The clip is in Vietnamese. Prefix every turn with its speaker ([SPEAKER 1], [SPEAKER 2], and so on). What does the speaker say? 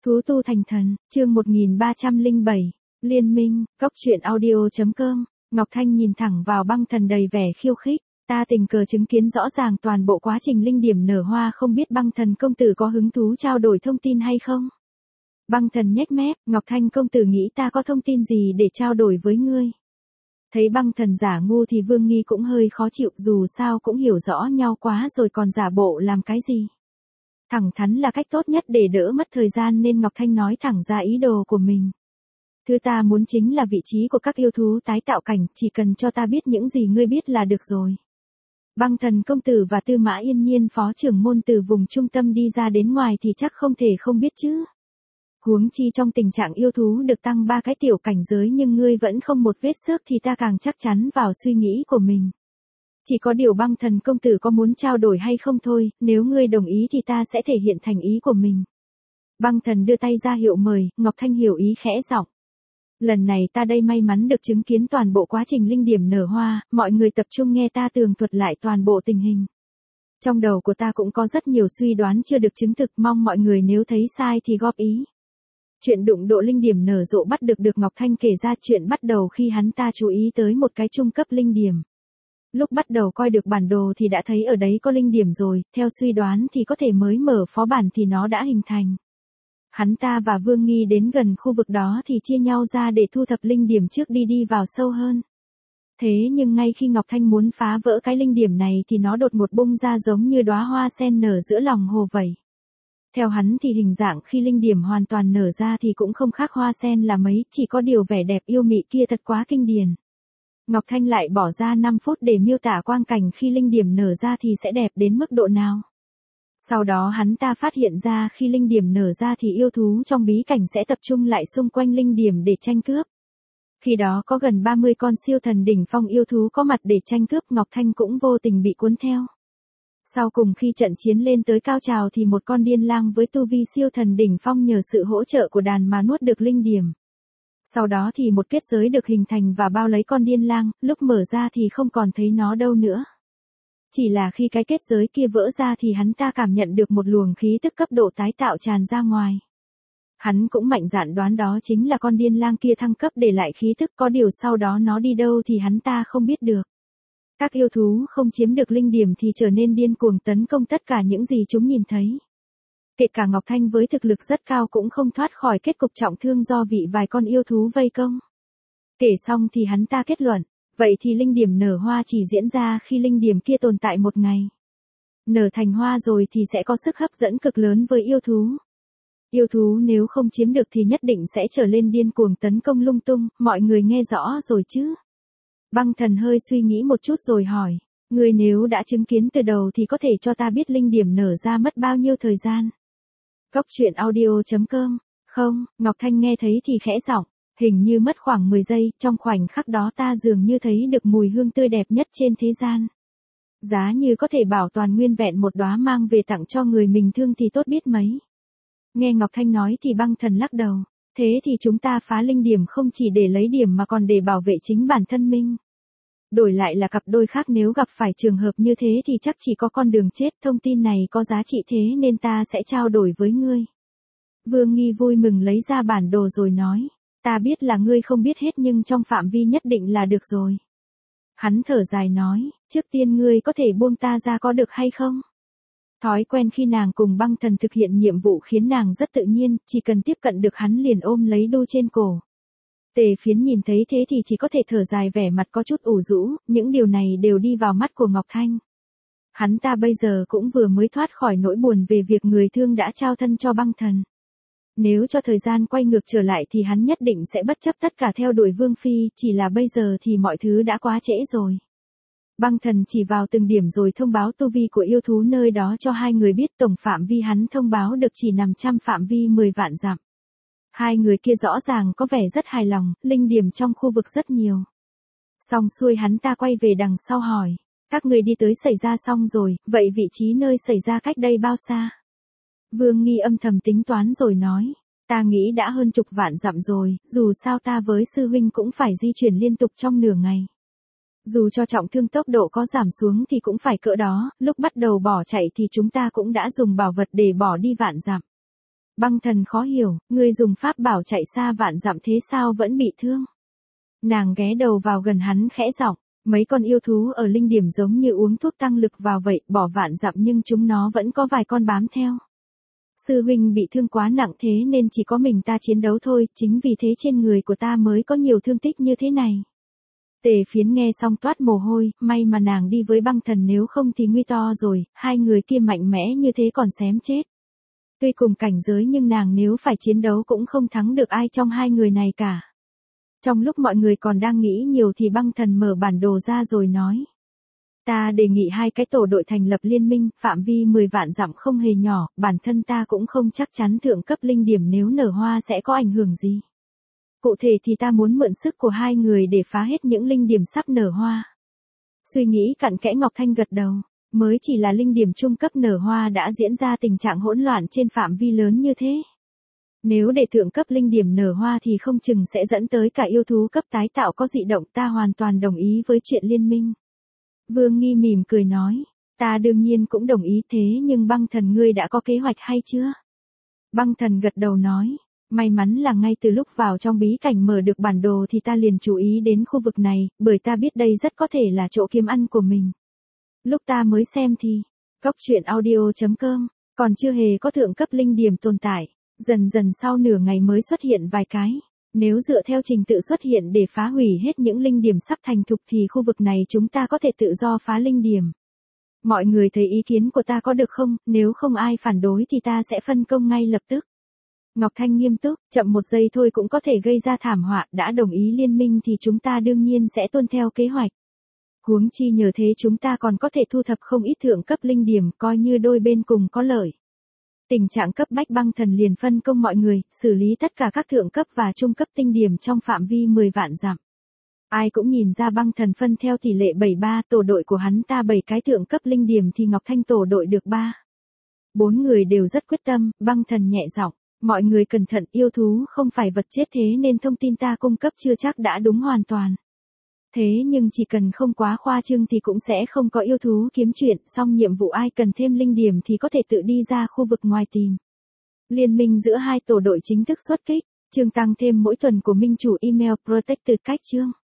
[SPEAKER 1] Thú tu thành thần, chương 1307, Liên minh, cốc truyện audio.com, Ngọc Thanh nhìn thẳng vào băng thần đầy vẻ khiêu khích, ta tình cờ chứng kiến rõ ràng toàn bộ quá trình linh điểm nở hoa, không biết băng thần công tử có hứng thú trao đổi thông tin hay không? Băng thần nhếch mép, Ngọc Thanh công tử nghĩ ta có thông tin gì để trao đổi với ngươi? Thấy băng thần giả ngu thì Vương Nghi cũng hơi khó chịu, dù sao cũng hiểu rõ nhau quá rồi còn giả bộ làm cái gì. Thẳng thắn là cách tốt nhất để đỡ mất thời gian nên Ngọc Thanh nói thẳng ra ý đồ của mình. Thứ ta muốn chính là vị trí của các yêu thú tái tạo cảnh, chỉ cần cho ta biết những gì ngươi biết là được rồi. Băng thần công tử và Tư Mã Yên Nhiên phó trưởng môn từ vùng trung tâm đi ra đến ngoài thì chắc không thể không biết chứ. Huống chi trong tình trạng yêu thú được tăng 3 cái tiểu cảnh giới nhưng ngươi vẫn không một vết xước thì ta càng chắc chắn vào suy nghĩ của mình. Chỉ có điều băng thần công tử có muốn trao đổi hay không thôi, nếu ngươi đồng ý thì ta sẽ thể hiện thành ý của mình. Băng thần đưa tay ra hiệu mời, Ngọc Thanh hiểu ý khẽ giọng. Lần này ta đây may mắn được chứng kiến toàn bộ quá trình linh điểm nở hoa, mọi người tập trung nghe ta tường thuật lại toàn bộ tình hình. Trong đầu của ta cũng có rất nhiều suy đoán chưa được chứng thực, mong mọi người nếu thấy sai thì góp ý. Chuyện đụng độ linh điểm nở rộ bắt được Ngọc Thanh kể ra chuyện bắt đầu khi hắn ta chú ý tới một cái trung cấp linh điểm. Lúc bắt đầu coi được bản đồ thì đã thấy ở đấy có linh điểm rồi, theo suy đoán thì có thể mới mở phó bản thì nó đã hình thành. Hắn ta và Vương Nghi đến gần khu vực đó thì chia nhau ra để thu thập linh điểm trước đi vào sâu hơn. Thế nhưng ngay khi Ngọc Thanh muốn phá vỡ cái linh điểm này thì nó đột ngột bung ra giống như đóa hoa sen nở giữa lòng hồ vậy. Theo hắn thì hình dạng khi linh điểm hoàn toàn nở ra thì cũng không khác hoa sen là mấy, chỉ có điều vẻ đẹp yêu mị kia thật quá kinh điển. Ngọc Thanh lại bỏ ra 5 phút để miêu tả quang cảnh khi linh điểm nở ra thì sẽ đẹp đến mức độ nào. Sau đó hắn ta phát hiện ra khi linh điểm nở ra thì yêu thú trong bí cảnh sẽ tập trung lại xung quanh linh điểm để tranh cướp. Khi đó có gần 30 con siêu thần đỉnh phong yêu thú có mặt để tranh cướp, Ngọc Thanh cũng vô tình bị cuốn theo. Sau cùng khi trận chiến lên tới cao trào thì một con điên lang với tu vi siêu thần đỉnh phong nhờ sự hỗ trợ của đàn mà nuốt được linh điểm. Sau đó thì một kết giới được hình thành và bao lấy con điên lang, lúc mở ra thì không còn thấy nó đâu nữa. Chỉ là khi cái kết giới kia vỡ ra thì hắn ta cảm nhận được một luồng khí tức cấp độ tái tạo tràn ra ngoài. Hắn cũng mạnh dạn đoán đó chính là con điên lang kia thăng cấp để lại khí tức, có điều sau đó nó đi đâu thì hắn ta không biết được. Các yêu thú không chiếm được linh điểm thì trở nên điên cuồng tấn công tất cả những gì chúng nhìn thấy. Kể cả Ngọc Thanh với thực lực rất cao cũng không thoát khỏi kết cục trọng thương do bị vài con yêu thú vây công. Kể xong thì hắn ta kết luận, vậy thì linh điểm nở hoa chỉ diễn ra khi linh điểm kia tồn tại một ngày. Nở thành hoa rồi thì sẽ có sức hấp dẫn cực lớn với yêu thú. Yêu thú nếu không chiếm được thì nhất định sẽ trở lên điên cuồng tấn công lung tung, mọi người nghe rõ rồi chứ? Băng thần hơi suy nghĩ một chút rồi hỏi, người nếu đã chứng kiến từ đầu thì có thể cho ta biết linh điểm nở ra mất bao nhiêu thời gian? Cốc truyện audio.com, không, Ngọc Thanh nghe thấy thì khẽ giọng, hình như mất khoảng 10 giây, trong khoảnh khắc đó ta dường như thấy được mùi hương tươi đẹp nhất trên thế gian. Giá như có thể bảo toàn nguyên vẹn một đóa mang về tặng cho người mình thương thì tốt biết mấy. Nghe Ngọc Thanh nói thì băng thần lắc đầu, thế thì chúng ta phá linh điểm không chỉ để lấy điểm mà còn để bảo vệ chính bản thân mình. Đổi lại là cặp đôi khác nếu gặp phải trường hợp như thế thì chắc chỉ có con đường chết, thông tin này có giá trị thế nên ta sẽ trao đổi với ngươi. Vương Nghi vui mừng lấy ra bản đồ rồi nói, ta biết là ngươi không biết hết nhưng trong phạm vi nhất định là được rồi. Hắn thở dài nói, trước tiên ngươi có thể buông ta ra có được hay không? Thói quen khi nàng cùng băng thần thực hiện nhiệm vụ khiến nàng rất tự nhiên, chỉ cần tiếp cận được hắn liền ôm lấy đu trên cổ. Tề Phiến nhìn thấy thế thì chỉ có thể thở dài, vẻ mặt có chút ủ rũ, những điều này đều đi vào mắt của Ngọc Thanh. Hắn ta bây giờ cũng vừa mới thoát khỏi nỗi buồn về việc người thương đã trao thân cho băng thần. Nếu cho thời gian quay ngược trở lại thì hắn nhất định sẽ bất chấp tất cả theo đuổi Vương Phi, chỉ là bây giờ thì mọi thứ đã quá trễ rồi. Băng thần chỉ vào từng điểm rồi thông báo tu vi của yêu thú nơi đó cho hai người biết, tổng phạm vi hắn thông báo được chỉ nằm trong phạm vi 10 vạn dặm. Hai người kia rõ ràng có vẻ rất hài lòng, linh điểm trong khu vực rất nhiều. Xong xuôi hắn ta quay về đằng sau hỏi, các người đi tới xảy ra xong rồi, vậy vị trí nơi xảy ra cách đây bao xa? Vương Nghi âm thầm tính toán rồi nói, ta nghĩ đã hơn chục vạn dặm rồi, dù sao ta với sư huynh cũng phải di chuyển liên tục trong nửa ngày. Dù cho trọng thương tốc độ có giảm xuống thì cũng phải cỡ đó, lúc bắt đầu bỏ chạy thì chúng ta cũng đã dùng bảo vật để bỏ đi vạn dặm. Băng thần khó hiểu, ngươi dùng pháp bảo chạy xa vạn dặm thế sao vẫn bị thương. Nàng ghé đầu vào gần hắn khẽ giọng, mấy con yêu thú ở linh điểm giống như uống thuốc tăng lực vào vậy, bỏ vạn dặm nhưng chúng nó vẫn có vài con bám theo. Sư huynh bị thương quá nặng thế nên chỉ có mình ta chiến đấu thôi, chính vì thế trên người của ta mới có nhiều thương tích như thế này. Tề Phiến nghe xong toát mồ hôi, may mà nàng đi với băng thần nếu không thì nguy to rồi, hai người kia mạnh mẽ như thế còn xém chết. Tuy cùng cảnh giới nhưng nàng nếu phải chiến đấu cũng không thắng được ai trong hai người này cả. Trong lúc mọi người còn đang nghĩ nhiều thì băng thần mở bản đồ ra rồi nói. Ta đề nghị hai cái tổ đội thành lập liên minh, phạm vi 10 vạn dặm không hề nhỏ, bản thân ta cũng không chắc chắn thượng cấp linh điểm nếu nở hoa sẽ có ảnh hưởng gì. Cụ thể thì ta muốn mượn sức của hai người để phá hết những linh điểm sắp nở hoa. Suy nghĩ cặn kẽ Ngọc Thanh gật đầu, mới chỉ là linh điểm trung cấp nở hoa đã diễn ra tình trạng hỗn loạn trên phạm vi lớn như thế. Nếu để thượng cấp linh điểm nở hoa thì không chừng sẽ dẫn tới cả yêu thú cấp tái tạo có dị động, ta hoàn toàn đồng ý với chuyện liên minh. Vương Nghi mỉm cười nói, ta đương nhiên cũng đồng ý thế nhưng băng thần ngươi đã có kế hoạch hay chưa? Băng thần gật đầu nói, may mắn là ngay từ lúc vào trong bí cảnh mở được bản đồ thì ta liền chú ý đến khu vực này, bởi ta biết đây rất có thể là chỗ kiếm ăn của mình. Lúc ta mới xem thì, Cóc Truyện Audio.com, còn chưa hề có thượng cấp linh điểm tồn tại, dần dần sau nửa ngày mới xuất hiện vài cái. Nếu dựa theo trình tự xuất hiện để phá hủy hết những linh điểm sắp thành thục thì khu vực này chúng ta có thể tự do phá linh điểm. Mọi người thấy ý kiến của ta có được không, nếu không ai phản đối thì ta sẽ phân công ngay lập tức. Ngọc Thanh nghiêm túc, chậm một giây thôi cũng có thể gây ra thảm họa, đã đồng ý liên minh thì chúng ta đương nhiên sẽ tuân theo kế hoạch. Huống chi nhờ thế chúng ta còn có thể thu thập không ít thượng cấp linh điểm, coi như đôi bên cùng có lợi. Tình trạng cấp bách băng thần liền phân công mọi người, xử lý tất cả các thượng cấp và trung cấp tinh điểm trong phạm vi 10 vạn dặm. Ai cũng nhìn ra băng thần phân theo tỷ lệ 73, tổ đội của hắn ta 7 cái thượng cấp linh điểm thì Ngọc Thanh tổ đội được 3. 4 người đều rất quyết tâm, băng thần nhẹ giọng, mọi người cẩn thận, yêu thú không phải vật chết thế nên thông tin ta cung cấp chưa chắc đã đúng hoàn toàn. Thế nhưng chỉ cần không quá khoa trương thì cũng sẽ không có yêu thú kiếm chuyện, xong nhiệm vụ ai cần thêm linh điểm thì có thể tự đi ra khu vực ngoài tìm. Liên minh giữa hai tổ đội chính thức xuất kích, chương tăng thêm mỗi tuần của minh chủ email Protected cách chương.